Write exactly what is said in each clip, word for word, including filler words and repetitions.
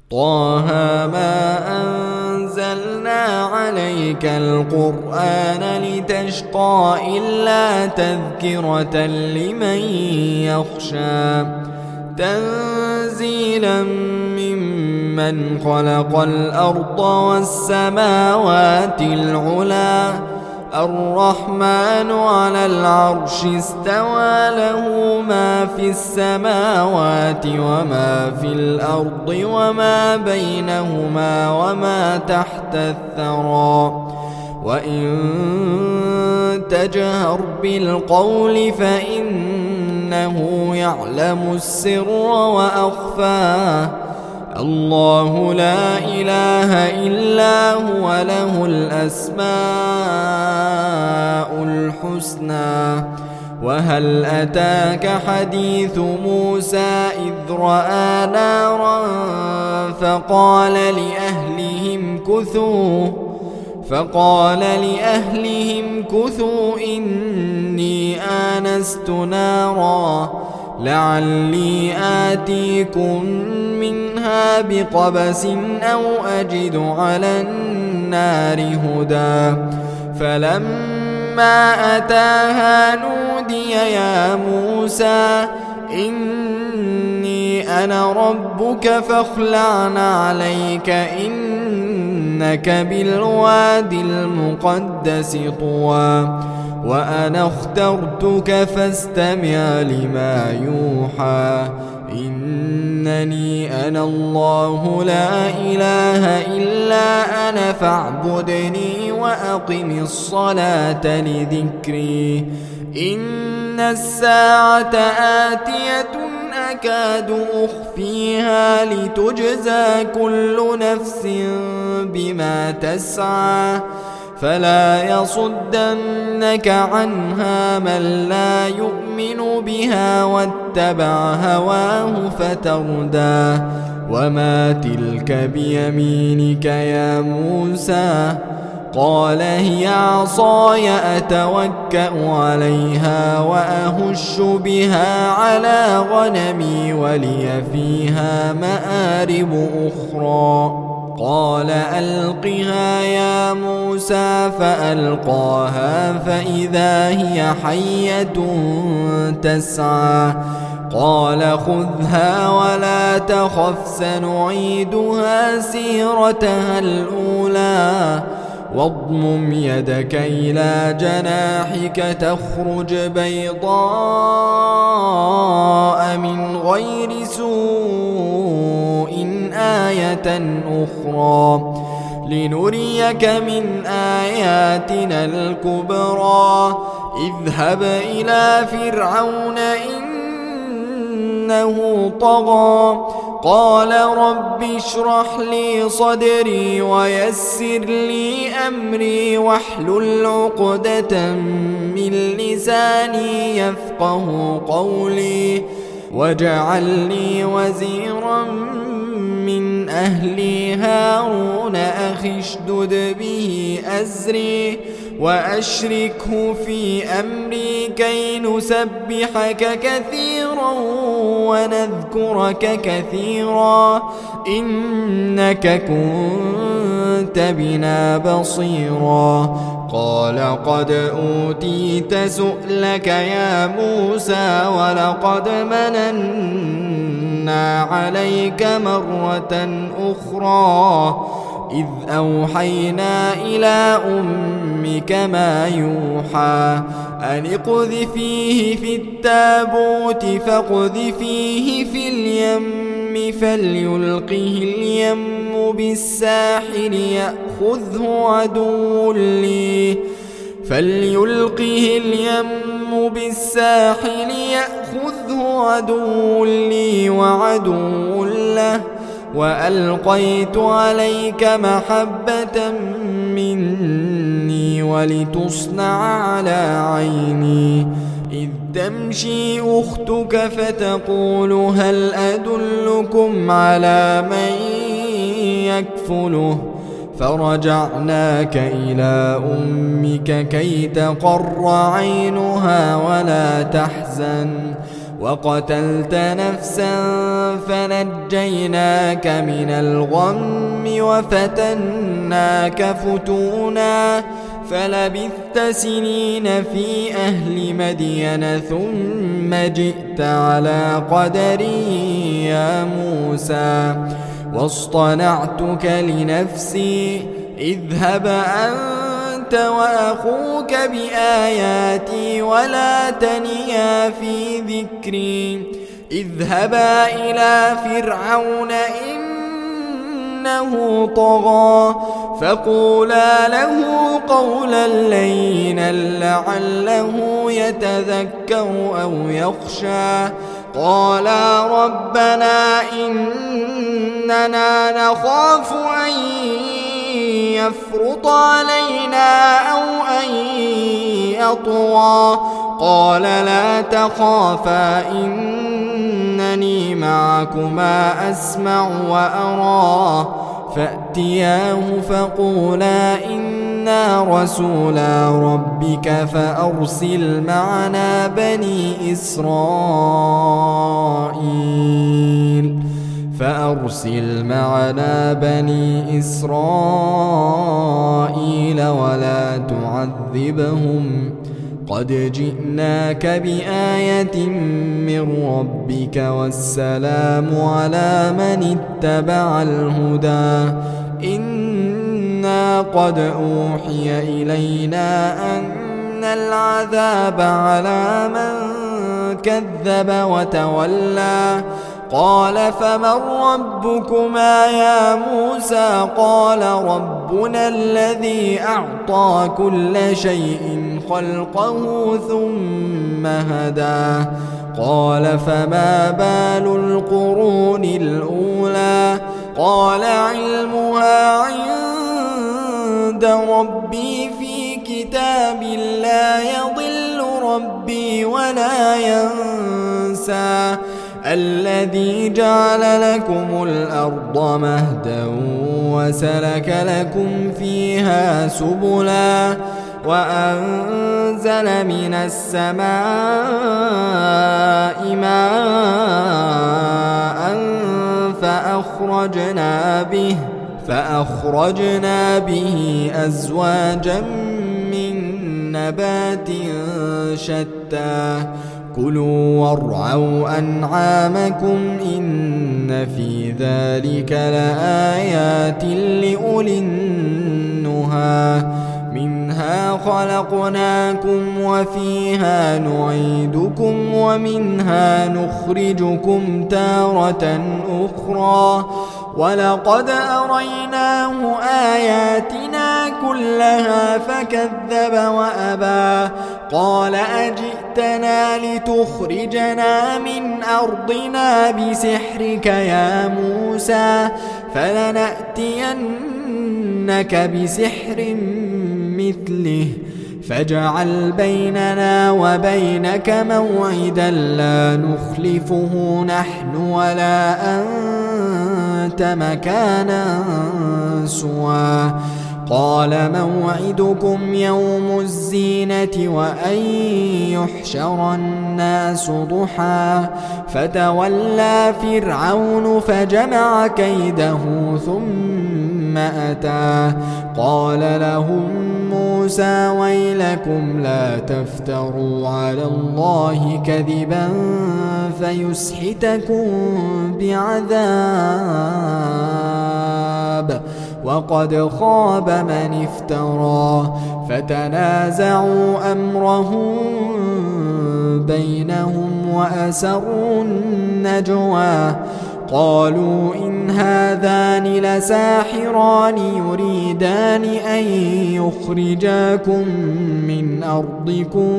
طه ما أنزلنا عليك القرآن لتشقى إلا تذكرة لمن يخشى تنزيلا ممن خلق الأرض والسماوات العلى الرحمن على العرش استوى له ما في السماوات وما في الأرض وما بينهما وما تحت الثرى وإن تجهر بالقول فإنه يعلم السر وأخفى الله لا إله إلا هو له الأسماء الحسنى وهل أتاك حديث موسى إذ رأى نارا فقال لأهلهم كثوا فقال لأهلهم كثوا إني آنست نارا لعلي آتيكم منها بقبس أو أجد على النار هدى فلما أتاها نودي يا موسى إني أنا ربك فاخلع عليك إنك بالواد المقدس طوى وأنا اخترتك فاستمع لما يوحى إنني أنا الله لا إله إلا أنا فاعبدني وأقم الصلاة لذكري إن الساعة آتية أكاد أخفيها لتجزى كل نفس بما تسعى فلا يصدنك عنها من لا يؤمن بها واتبع هواه فتردى وما تلك بيمينك يا موسى قال هي عصاي أتوكأ عليها وأهش بها على غنمي ولي فيها مآرب أخرى قال ألقها يا موسى فألقاها فإذا هي حية تسعى قال خذها ولا تخف سنعيدها سيرتها الأولى واضمم يدك إلى جناحك تخرج بيضاء من غير سوء آية أخرى لنريك من آياتنا الكبرى اذهب إلى فرعون إنه طغى قال رب اشرح لي صدري ويسر لي أمري واحلل عقدة من لساني يفقه قولي واجعل لي وزيرا من أهلي هارون أخي اشدد به أزري وأشركه في أمري كي نسبحك كثيرا ونذكرك كثيرا إنك كنت بنا بصيرا قال قد أوتيت سؤلك يا موسى ولقد مننا عليك مرة أخرى إذ أوحينا إلى أمك ما يوحى أن اقذفيه في التابوت فاقذفيه في اليم فليلقه اليم بالساحل يأخذه عدو لي فليلقه اليم بالساحل يأخذه عدو لي وعدو له وألقيت عليك محبة مني ولتصنع على عيني إذ تمشي أختك فتقول هل أدلكم على من يكفله فرجعناك إلى أمك كي تقر عينها ولا تحزن وقتلت نفسا فنجيناك من الغم وفتناك فتونا فلبثت سنين في أهل مدين ثم جئت على قدري يا موسى واصطنعتك لنفسي اذهب أنت وأخوك بآياتي ولا تنيا في ذكري اذهبا إلى فرعون إنه طغى فقولا له قولا لينا لعله يتذكر أو يخشى قالا ربنا إننا نخاف أن يفرط علينا أو أن يطغى قال لا تخافا إنني معكما أسمع وأرى فأتياه فقولا إنا رسولا ربك فأرسل معنا بني إسرائيل فأرسل معنا بني إسرائيل ولا تعذبهم قد جئناك بآية من ربك والسلام على من اتبع الهدى إنا قد أوحي إلينا أن العذاب على من كذب وتولى قال فمن ربكما يا موسى قال ربنا الذي أعطى كل شيء خلقه ثم هدى قال فما بال القرون الأولى قال علمها عند ربي في كتاب لا يضل ربي ولا ينسى الذي جعل لكم الأرض مهدا وسلك لكم فيها سبلا وأنزل من السماء ماء فأخرجنا به فأخرجنا به أزواجا من نبات شتى كلوا وارعوا أنعامكم إن في ذلك لآيات لأولي النهى منها خلقناكم وفيها نعيدكم ومنها نخرجكم تارة أخرى ولقد أريناه آياتنا كلها فكذب وأبى قال أجئتنا لتخرجنا من أرضنا بسحرك يا موسى فلنأتينك بسحر مثله فاجعل بيننا وبينك موعدا لا نخلفه نحن ولا أنت مكانا سوى قال موعدكم يوم الزينة وأن يحشر الناس ضحى فتولى فرعون فجمع كيده ثم أتى قال لهم موسى ويلكم لا تفتروا على الله كذبا فيسحتكم بعذاب وقد خاب من افترى فتنازعوا أمرهم بينهم وأسروا النجوى قالوا إن هذان لساحران يريدان أن يخرجاكم من أرضكم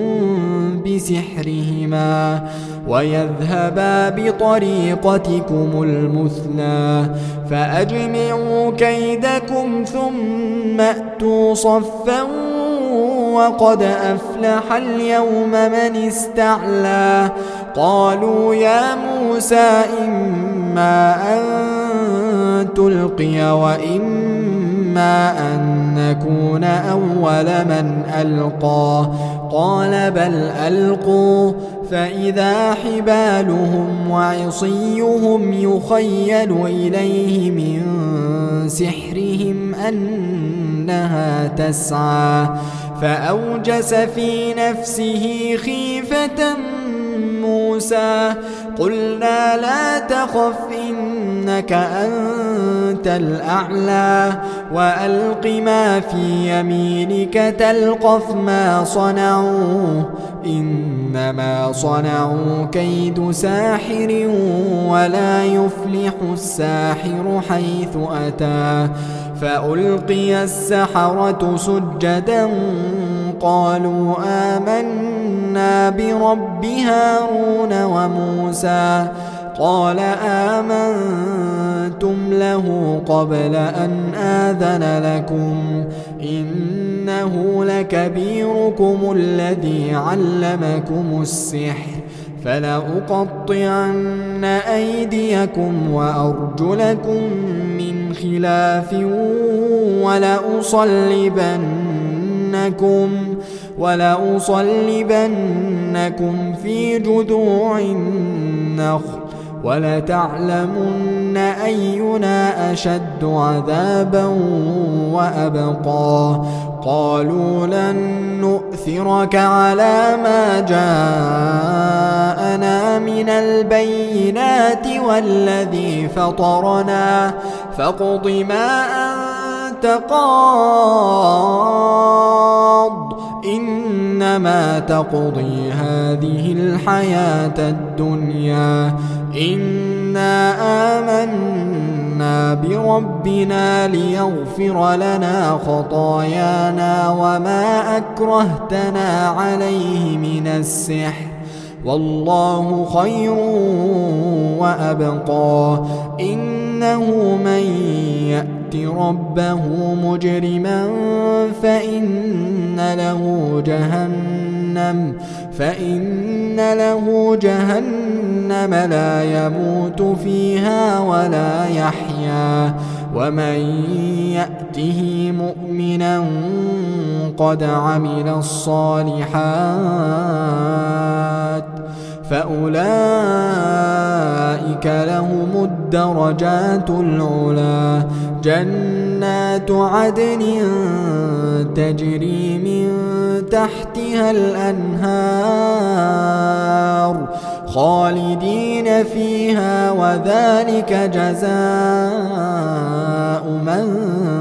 بسحرهما ويذهبا بطريقتكم المثلى فأجمعوا كيدكم ثم أتوا صفا وقد أفلح اليوم من استعلى قالوا يا موسى إما أن تلقي وإما أن نكون أول من ألقى قال بل ألقوا فإذا حبالهم وعصيهم يخيل إليه من سحرهم أنها تسعى فأوجس في نفسه خيفة موسى قلنا لا تخف إنك أنت الأعلى وألق ما في يمينك تلقف ما صنعوا إنما صنعوا كيد ساحر ولا يفلح الساحر حيث أتى فألقي السحرة سجدا قالوا آمنا برب هارون وموسى قال آمنتم له قبل أن آذن لكم إنه لكبيركم الذي علمكم السحر فلأقطعن أيديكم وأرجلكم من خلاف ولأصلبنكم ولأصلبنكم في جذوع النخل ولتعلمن أينا أشد عذابا وأبقى قالوا لن نؤثرك على ما جاءنا من البينات والذي فطرنا فاقض ما أنت قاض إنما تقضي هذه الحياة الدنيا إنا آمنا بربنا ليغفر لنا خطايانا وما أكرهتنا عليه من السحر والله خير وأبقى إنه من يأت ربه مجرما فإن له جهنم فإن له جهنم لا يموت فيها ولا يحيا ومن يأته مؤمنا قد عمل الصالحات فأولئك لهم الدرجات العلى جنات عدن تجري من تحتها الأنهار خالدين فيها وذلك جزاء من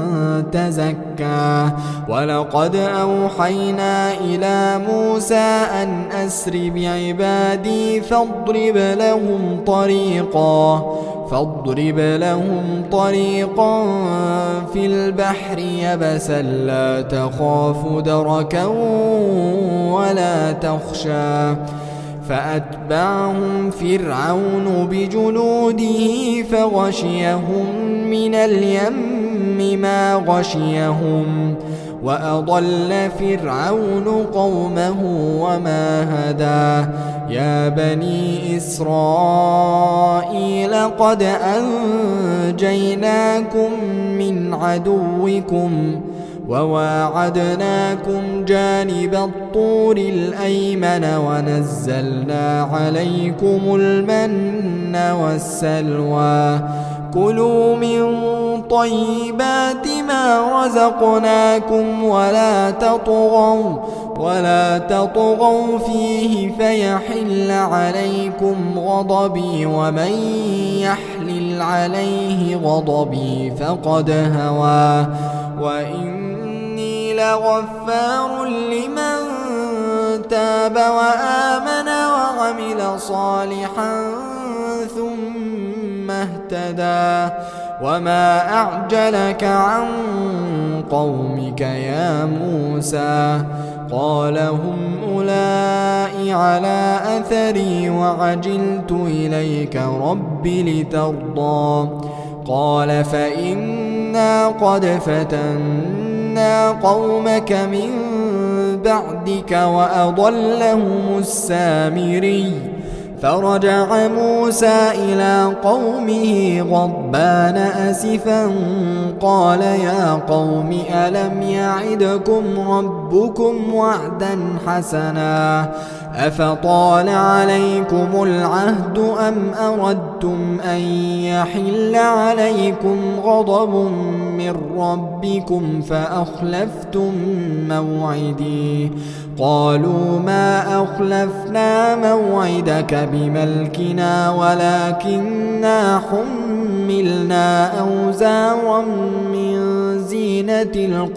تزكى ولقد أوحينا إلى موسى أن أسر بعبادي فاضرب لهم طريقا فاضرب لهم طريقا في البحر يبسا لا تخاف دركا ولا تخشى فأتبعهم فرعون بجنوده فغشيهم من اليم ما غشيهم وأضل فرعون قومه وما هدى يا بني إسرائيل قد أنجيناكم من عدوكم وواعدناكم جانب الطور الأيمن ونزلنا عليكم المن والسلوى كلوا من طيبات ما رزقناكم ولا تطغوا ولا تطغوا فيه فيحل عليكم غضبي ومن يحلل عليه غضبي فقد هوى وإني لغفار لمن تاب وآمن وعمل صالحا ثم اهتدى وما أعجلك عن قومك يا موسى قال هم أولئك على أثري وعجلت إليك رب لترضى قال فإنا قد فتنا قومك من بعدك وأضلهم السامري فرجع موسى إلى قومه غضبان أسفا قال يا قوم ألم يعدكم ربكم وعدا حسنا أفطال عليكم العهد أم أردتم أن يحل عليكم غضب من ربكم فأخلفتم موعدي قالوا ما أخلفنا موعدك بملكنا ولكننا حملنا أوزارا من زينة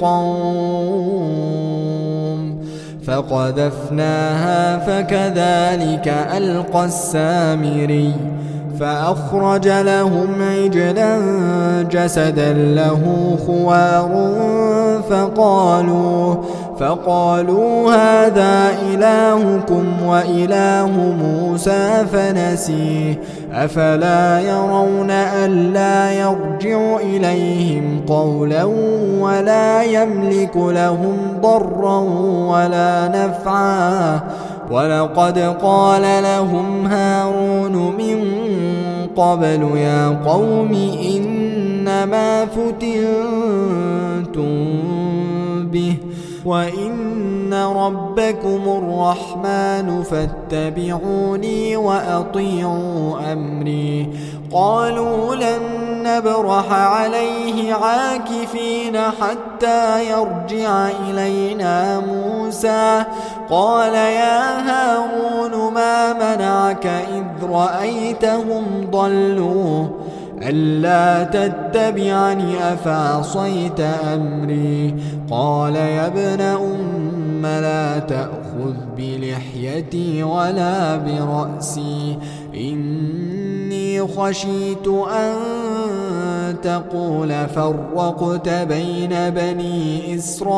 القوم فقذفناها فكذلك ألقى السامري فأخرج لهم عجلا جسدا له خوار فقالوا فقالوا هذا إلهكم وإله موسى فنسيه أفلا يرون ألا يرجع إليهم قولا ولا يملك لهم ضرا ولا نفعا ولقد قال لهم هارون من قبل يا قوم إنما فتنتم به وإن ربكم الرحمن فاتبعوني وأطيعوا أمري قالوا لن نبرح عليه عاكفين حتى يرجع إلينا موسى قال يا هارون ما منعك إذ رأيتهم ضلوا ألا تتبعني أفعصيت أمري قال يا ابن أم لا تأخذ بلحيتي ولا برأسي إني خشيت أن تقول فرقت بين بني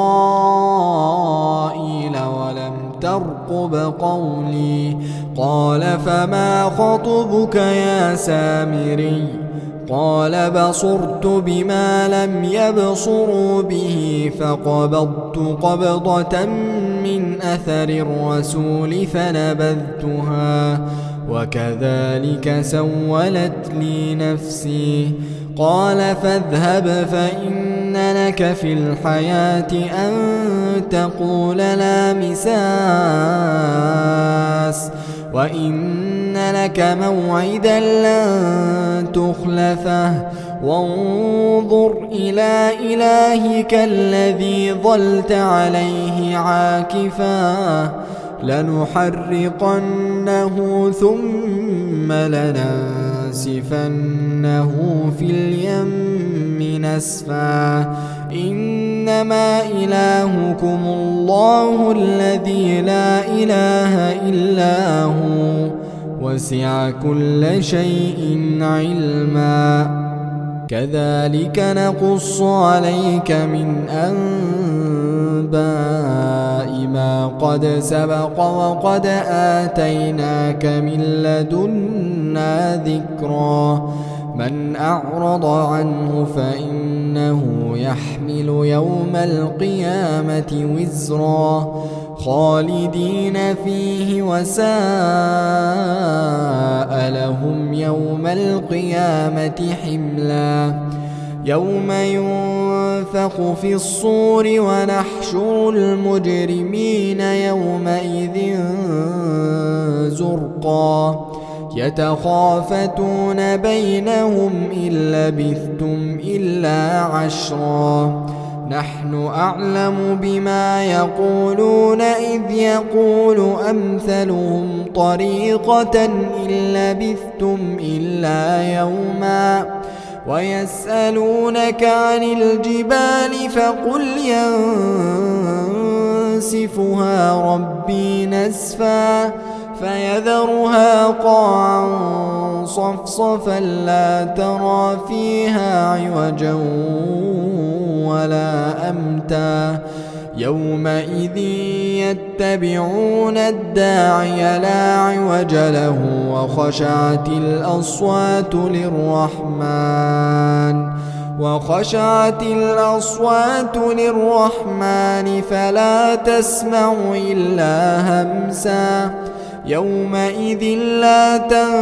إسرائيل ولم ترقب قولي قال فما خطبك يا سامري قال بصرت بما لم يبصروا به فقبضت قبضة من أثر الرسول فنبذتها وكذلك سولت لي نفسي قال فاذهب فإن لك في الحياة أن تقول لا مساس وإن لك موعدا لن تخلفه وانظر إلى إلهك الذي ظلت عليه عاكفا لنحرقنه ثم لننسفنه في اليم نسفا إنما إلهكم الله الذي لا إله إلا هو وسع كل شيء علما كذلك نقص عليك من أنباء ما قد سبق وقد آتيناك من لدنا ذكرا من أعرض عنه فإنه يحمل يوم القيامة وزرا خالدين فيه وساء لهم يوم القيامة حملا يوم ينفخ في الصور ونحشر المجرمين يومئذ زرقا يتخافتون بينهم إن لبثتم إلا عشرا نحن أعلم بما يقولون إذ يقول أمثلهم طريقة إن لبثتم إلا يوما ويسألونك عن الجبال فقل ينسفها ربي نسفا فيذرها قاعا صفصفا لا ترى فيها عوجا ولا أمتا يومئذ يتبعون الداعي لا عوج له وخشعت الأصوات للرحمن وخشعت الأصوات للرحمن فلا تسمع إلا همسا يومئذ لا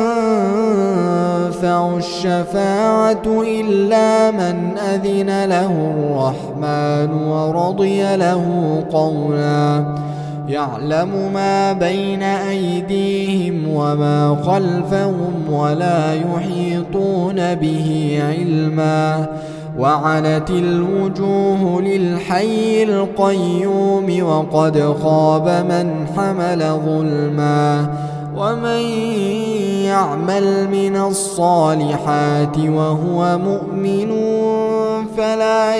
تنفع الشفاعة إلا من أذن له الرحمن ورضي له قولا يعلم ما بين أيديهم وما خلفهم ولا يحيطون به علما وعنت الوجوه للحي القيوم وقد خاب من حمل ظلما ومن يعمل من الصالحات وهو مؤمن فلا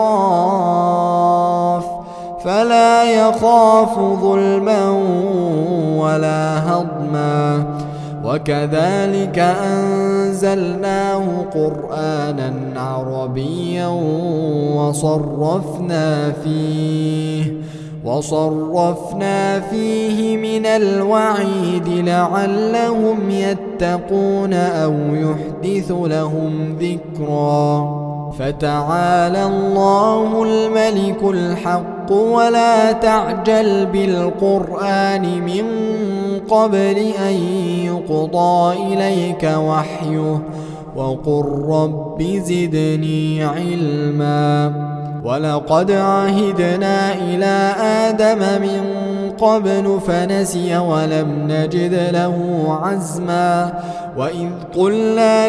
يخاف فلا يخاف ظلما ولا هضما وكذلك أنزلناه قرآنا عربيا وصرفنا فيه وصرفنا فيه من الوعيد لعلهم يتقون أو يحدث لهم ذكرا فتعالى الله الملك الحق ولا تعجل بالقرآن من قبل أن يقضى إليك وحيه وقل رب زدني علما ولقد عهدنا إلى آدم من قبل فنسي ولم نجد له عزما وإذ قلنا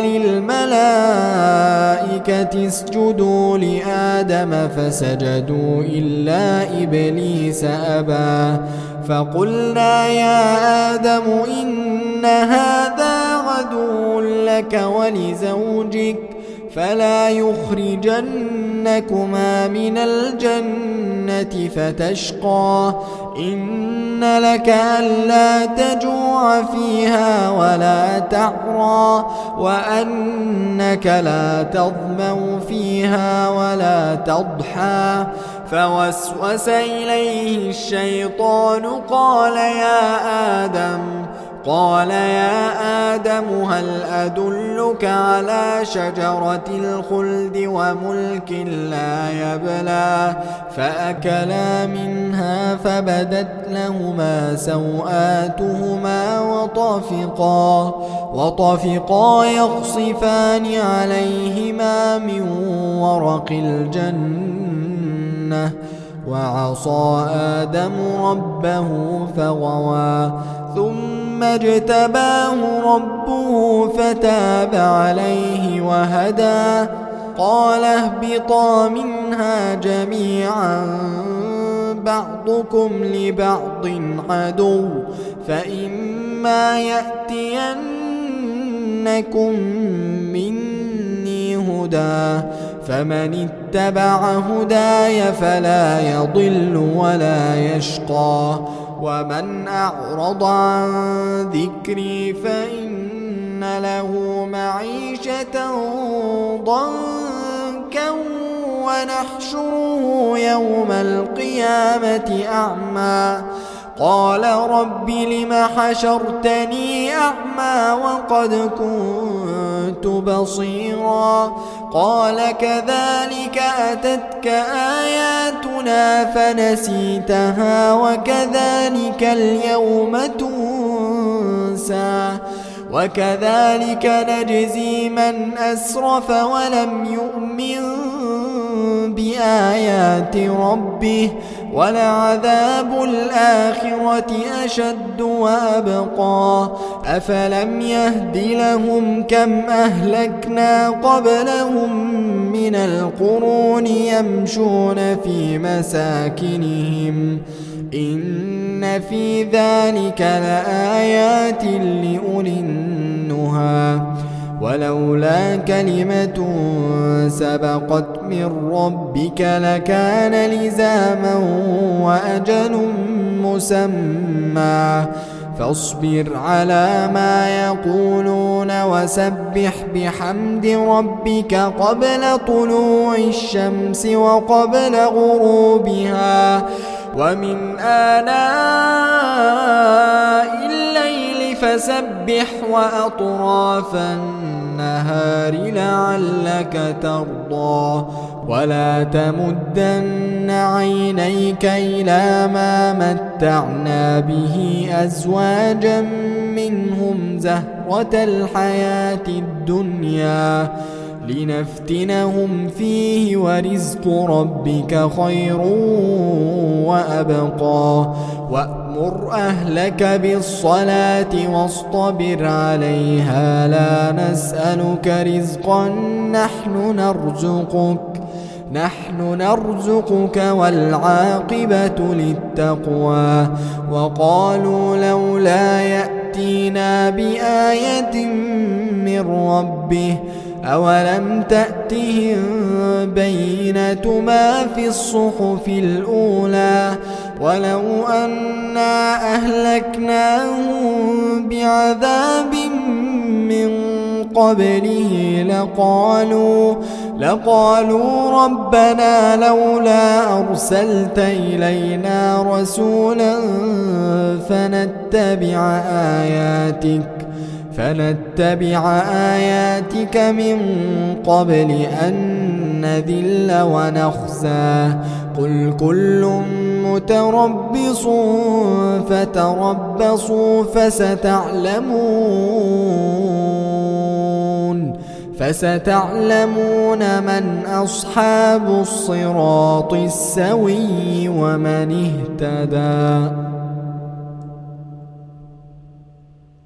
للملائكة اسجدوا لآدم فسجدوا إلا إبليس أبى فقلنا يا آدم إن هذا عدو لك ولزوجك فلا يخرجنكما من الجنة فتشقى إن لك ألا تجوع فيها ولا تعرى وأنك لا تظمأ فيها ولا تضحى فوسوس إليه الشيطان قال يا آدم قال يا آدم هل أدلك على شجرة الخلد وملك لا يبلى فأكلا منها فبدت لهما سوآتهما وطفقا وطفقا يخصفان عليهما من ورق الجنة وعصى آدم ربه فغوى ثم اجتباه ربه فتاب عليه وهدى قال اهبطا منها جميعا بعضكم لبعض عدو فإما يأتينكم مني هدى فمن اتبع هداي فلا يضل ولا يشقى ومن أعرض عن ذكري فإن له معيشة ضنكا ونحشره يوم القيامة أعمى قال رب لم حشرتني أعمى وقد كنت بصيرا قال كذلك أتتك آياتنا فنسيتها وكذلك اليوم تنسى وكذلك نجزي من أسرف ولم يؤمن بآيات ربه ولعذاب الآخرة أشد وأبقى أفلم يهد لهم كم أهلكنا قبلهم من القرون يمشون في مساكنهم إن في ذلك لآيات لأولي النهى ولولا كلمة سبقت من ربك لكان لزاما وأجل مسمى فاصبر على ما يقولون وسبح بحمد ربك قبل طلوع الشمس وقبل غروبها ومن آناء الليل فسبح وأطراف النهار لعلك ترضى ولا تمدن عينيك إلى ما متعنا به أزواجا منهم زهرة الحياة الدنيا لنفتنهم فيه ورزق ربك خير وأبقى وأمر أهلك بالصلاة واصطبر عليها لا نسألك رزقا نحن نرزقك نحن نرزقك والعاقبة للتقوى وقالوا لولا يأتينا بآية من ربه أولم تأتهم بينة ما في الصحف الأولى ولو أنا أهلكناهم بعذاب من قبله لقالوا لقالوا ربنا لولا أرسلت إلينا رسولا فنتبع آياتك فنتبع آياتك من قبل أن نذل ونخزى قل كل متربص فتربصوا فستعلمون فستعلمون من أصحاب الصراط السوي ومن اهتدى.